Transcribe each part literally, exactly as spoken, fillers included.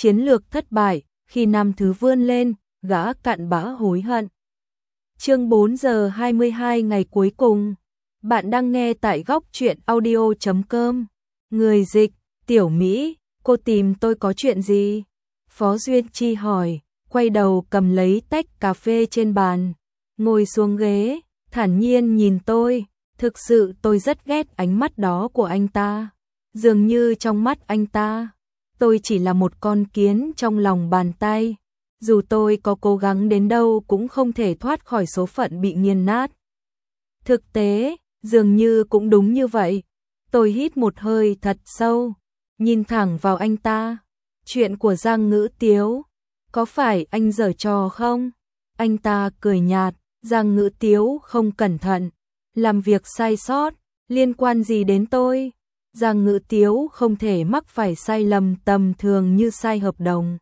chiến lược thất bại, khi năm thứ vươn lên, gã cặn bã hối hận. Chương bốn giờ hai mươi hai ngày cuối cùng. Bạn đang nghe tại góc truyện audio chấm com. Người dịch, Tiểu Mỹ, cô tìm tôi có chuyện gì? Phó Duyên Chi hỏi, quay đầu cầm lấy tách cà phê trên bàn, ngồi xuống ghế, thản nhiên nhìn tôi. Thực sự tôi rất ghét ánh mắt đó của anh ta. Dường như trong mắt anh ta, tôi chỉ là một con kiến trong lòng bàn tay. Dù tôi có cố gắng đến đâu cũng không thể thoát khỏi số phận bị nghiền nát. Thực tế, dường như cũng đúng như vậy. Tôi hít một hơi thật sâu, nhìn thẳng vào anh ta. Chuyện của Giang Ngữ Tiếu, có phải anh giở trò không? Anh ta cười nhạt, Giang Ngữ Tiếu không cẩn thận, làm việc sai sót, liên quan gì đến tôi? Giang Ngữ Tiếu không thể mắc phải sai lầm tầm thường như sai hợp đồng.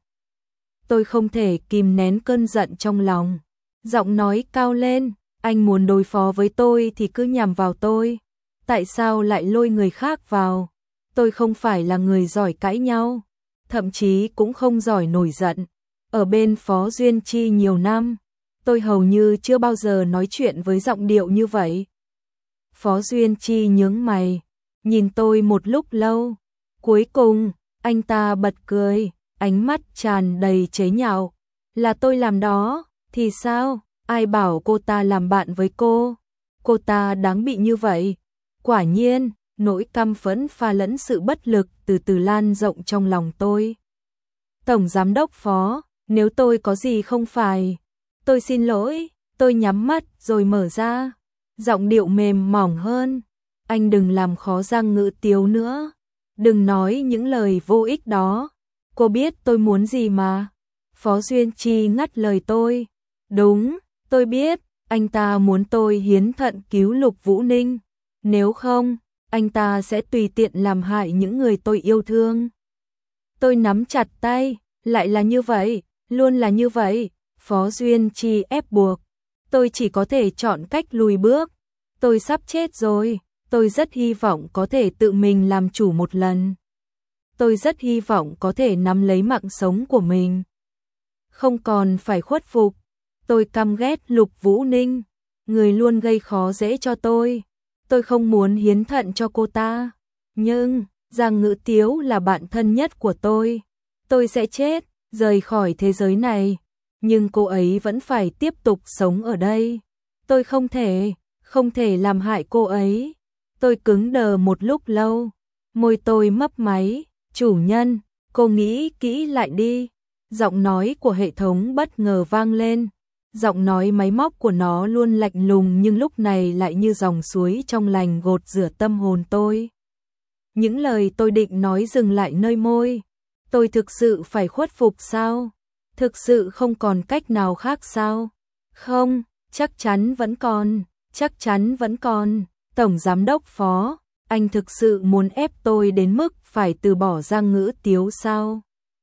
Tôi không thể kìm nén cơn giận trong lòng, giọng nói cao lên, anh muốn đối phó với tôi thì cứ nhằm vào tôi, tại sao lại lôi người khác vào? Tôi không phải là người giỏi cãi nhau, thậm chí cũng không giỏi nổi giận. Ở bên Phó Duyên Chi nhiều năm, tôi hầu như chưa bao giờ nói chuyện với giọng điệu như vậy. Phó Duyên Chi nhướng mày, nhìn tôi một lúc lâu, cuối cùng, anh ta bật cười, ánh mắt tràn đầy chế nhạo. Là tôi làm đó, thì sao? Ai bảo cô ta làm bạn với cô? Cô ta đáng bị như vậy. Quả nhiên, nỗi căm phẫn pha lẫn sự bất lực từ từ lan rộng trong lòng tôi. Tổng Giám đốc Phó, nếu tôi có gì không phải, tôi xin lỗi. Tôi nhắm mắt rồi mở ra, giọng điệu mềm mỏng hơn. Anh đừng làm khó Giang Ngữ Tiếu nữa, đừng nói những lời vô ích đó. Cô biết tôi muốn gì mà. Phó Duyên Chi ngắt lời tôi. Đúng, tôi biết, anh ta muốn tôi hiến thận cứu Lục Vũ Ninh. Nếu không, anh ta sẽ tùy tiện làm hại những người tôi yêu thương. Tôi nắm chặt tay, lại là như vậy, luôn là như vậy. Phó Duyên Chi ép buộc. Tôi chỉ có thể chọn cách lùi bước. Tôi sắp chết rồi, tôi rất hy vọng có thể tự mình làm chủ một lần. Tôi rất hy vọng có thể nắm lấy mạng sống của mình, không còn phải khuất phục. Tôi căm ghét Lục Vũ Ninh, người luôn gây khó dễ cho tôi. Tôi không muốn hiến thận cho cô ta. Nhưng, Giang Ngữ Tiếu là bạn thân nhất của tôi. Tôi sẽ chết, rời khỏi thế giới này. Nhưng cô ấy vẫn phải tiếp tục sống ở đây. Tôi không thể, không thể làm hại cô ấy. Tôi cứng đờ một lúc lâu, môi tôi mấp máy. Chủ nhân, cô nghĩ kỹ lại đi. Giọng nói của hệ thống bất ngờ vang lên. Giọng nói máy móc của nó luôn lạnh lùng nhưng lúc này lại như dòng suối trong lành gột rửa tâm hồn tôi. Những lời tôi định nói dừng lại nơi môi. Tôi thực sự phải khuất phục sao? Thực sự không còn cách nào khác sao? Không, chắc chắn vẫn còn, chắc chắn vẫn còn. Tổng Giám đốc Phó, anh thực sự muốn ép tôi đến mức phải từ bỏ Giang Ngữ Tiếu sao?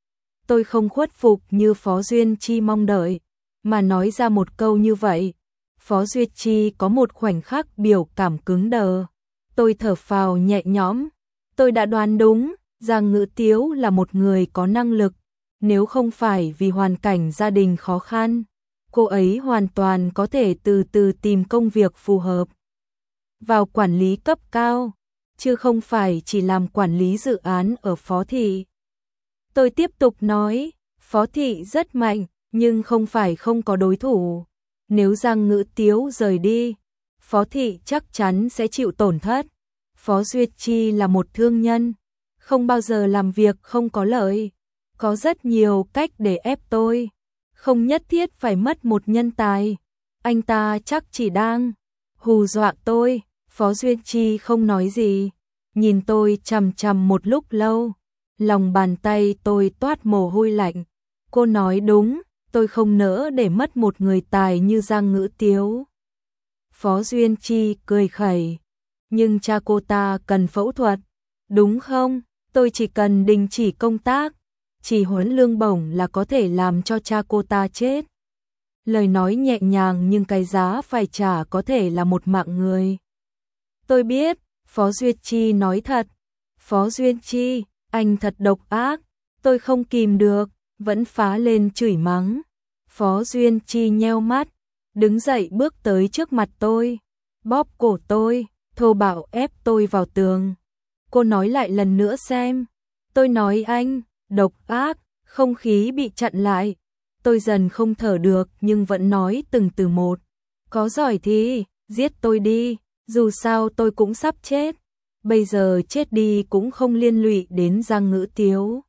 Tôi không khuất phục như Phó Duyên Chi mong đợi, mà nói ra một câu như vậy. Phó Duyên Chi có một khoảnh khắc biểu cảm cứng đờ. Tôi thở phào nhẹ nhõm. Tôi đã đoán đúng, Giang Ngữ Tiếu là một người có năng lực. Nếu không phải vì hoàn cảnh gia đình khó khăn, cô ấy hoàn toàn có thể từ từ tìm công việc phù hợp vào quản lý cấp cao, chứ không phải chỉ làm quản lý dự án ở Phó Thị. Tôi tiếp tục nói, Phó Thị rất mạnh, nhưng không phải không có đối thủ. Nếu Giang Ngữ Tiếu rời đi, Phó Thị chắc chắn sẽ chịu tổn thất. Phó Duyệt Chi là một thương nhân, không bao giờ làm việc không có lợi. Có rất nhiều cách để ép tôi, không nhất thiết phải mất một nhân tài. Anh ta chắc chỉ đang hù dọa tôi. Phó Duyên Chi không nói gì, nhìn tôi chằm chằm một lúc lâu. Lòng bàn tay tôi toát mồ hôi lạnh. Cô nói đúng, tôi không nỡ để mất một người tài như Giang Ngữ Tiếu. Phó Duyên Chi cười khẩy. Nhưng cha cô ta cần phẫu thuật, đúng không? Tôi chỉ cần đình chỉ công tác, chỉ huấn lương bổng là có thể làm cho cha cô ta chết. Lời nói nhẹ nhàng nhưng cái giá phải trả có thể là một mạng người. Tôi biết, Phó Duyên Chi nói thật. Phó Duyên Chi, anh thật độc ác. Tôi không kìm được, vẫn phá lên chửi mắng. Phó Duyên Chi nheo mắt, đứng dậy bước tới trước mặt tôi, bóp cổ tôi, thô bạo ép tôi vào tường. Cô nói lại lần nữa xem. Tôi nói anh, độc ác, không khí bị chặn lại. Tôi dần không thở được nhưng vẫn nói từng từ một. Có giỏi thì, giết tôi đi, dù sao tôi cũng sắp chết. Bây giờ chết đi cũng không liên lụy đến Giang Ngữ Tiếu.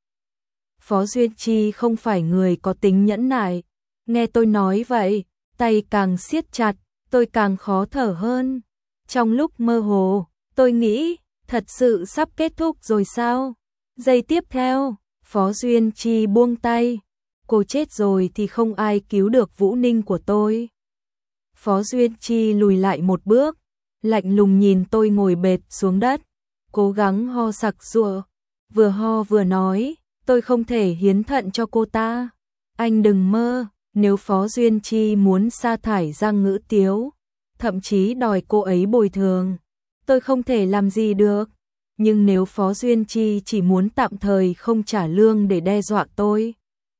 Phó Duyên Chi không phải người có tính nhẫn nại. Nghe tôi nói vậy, tay càng siết chặt, tôi càng khó thở hơn. Trong lúc mơ hồ, tôi nghĩ, thật sự sắp kết thúc rồi sao? Giây tiếp theo, Phó Duyên Chi buông tay. Cô chết rồi thì không ai cứu được Vũ Ninh của tôi. Phó Duyên Chi lùi lại một bước, lạnh lùng nhìn tôi ngồi bệt xuống đất, cố gắng ho sặc sụa, vừa ho vừa nói, tôi không thể hiến thận cho cô ta. Anh đừng mơ, nếu Phó Duyên Chi muốn sa thải Giang Ngữ Tiếu, thậm chí đòi cô ấy bồi thường, tôi không thể làm gì được. Nhưng nếu Phó Duyên Chi chỉ muốn tạm thời không trả lương để đe dọa tôi,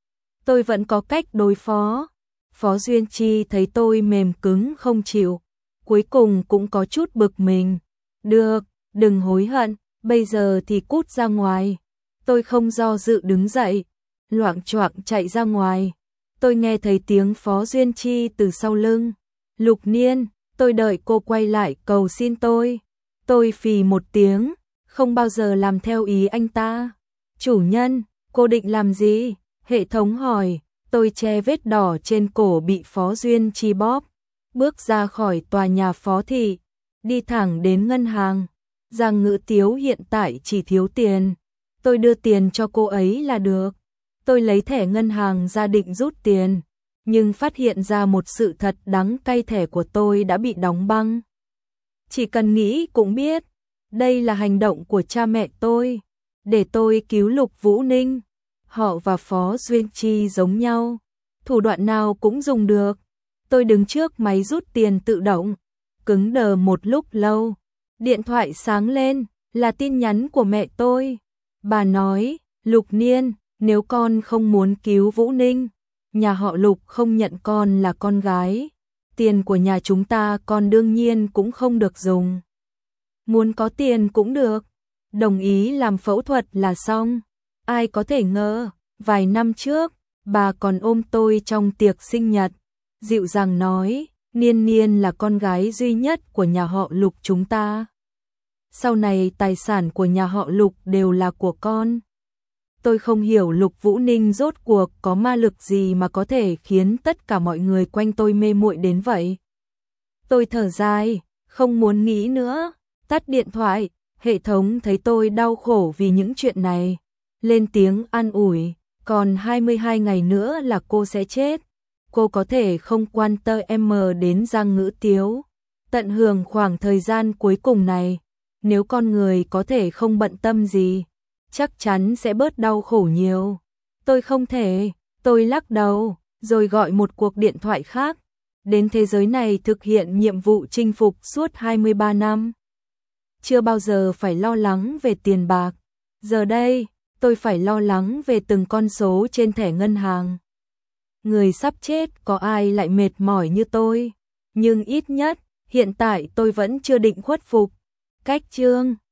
tôi vẫn có cách đối phó. Phó Duyên Chi thấy tôi mềm cứng không chịu, cuối cùng cũng có chút bực mình. Được, đừng hối hận, bây giờ thì cút ra ngoài. Tôi không do dự đứng dậy, loạng choạng chạy ra ngoài. Tôi nghe thấy tiếng Phó Duyên Chi từ sau lưng. Lục Niên, tôi đợi cô quay lại cầu xin tôi. Tôi phì một tiếng, không bao giờ làm theo ý anh ta. Chủ nhân, cô định làm gì? Hệ thống hỏi. Tôi che vết đỏ trên cổ bị Phó Duyên Chi bóp, bước ra khỏi tòa nhà Phó thị, đi thẳng đến ngân hàng. Giang Ngữ Tiếu hiện tại chỉ thiếu tiền, tôi đưa tiền cho cô ấy là được. Tôi lấy thẻ ngân hàng ra định rút tiền, nhưng phát hiện ra một sự thật đắng cay, thẻ của tôi đã bị đóng băng. Chỉ cần nghĩ cũng biết, đây là hành động của cha mẹ tôi, để tôi cứu Lục Vũ Ninh. Họ và Phó Duyên Chi giống nhau, thủ đoạn nào cũng dùng được. Tôi đứng trước máy rút tiền tự động, cứng đờ một lúc lâu. Điện thoại sáng lên, là tin nhắn của mẹ tôi. Bà nói, Lục Niên, nếu con không muốn cứu Vũ Ninh, nhà họ Lục không nhận con là con gái. Tiền của nhà chúng ta con đương nhiên cũng không được dùng. Muốn có tiền cũng được, đồng ý làm phẫu thuật là xong. Ai có thể ngờ, vài năm trước, bà còn ôm tôi trong tiệc sinh nhật, dịu dàng nói, Niên Niên là con gái duy nhất của nhà họ Lục chúng ta. Sau này tài sản của nhà họ Lục đều là của con. Tôi không hiểu Lục Vũ Ninh rốt cuộc có ma lực gì mà có thể khiến tất cả mọi người quanh tôi mê muội đến vậy. Tôi thở dài, không muốn nghĩ nữa, tắt điện thoại. Hệ thống thấy tôi đau khổ vì những chuyện này, lên tiếng an ủi, còn hai mươi hai ngày nữa là cô sẽ chết. Cô có thể không quan tâm đến Giang Ngữ Tiếu, tận hưởng khoảng thời gian cuối cùng này. Nếu con người có thể không bận tâm gì, chắc chắn sẽ bớt đau khổ nhiều. Tôi không thể, tôi lắc đầu, rồi gọi một cuộc điện thoại khác. Đến thế giới này thực hiện nhiệm vụ chinh phục suốt hai mươi ba năm. Chưa bao giờ phải lo lắng về tiền bạc. Giờ đây, tôi phải lo lắng về từng con số trên thẻ ngân hàng. Người sắp chết có ai lại mệt mỏi như tôi. Nhưng ít nhất, hiện tại tôi vẫn chưa định khuất phục. Cách chương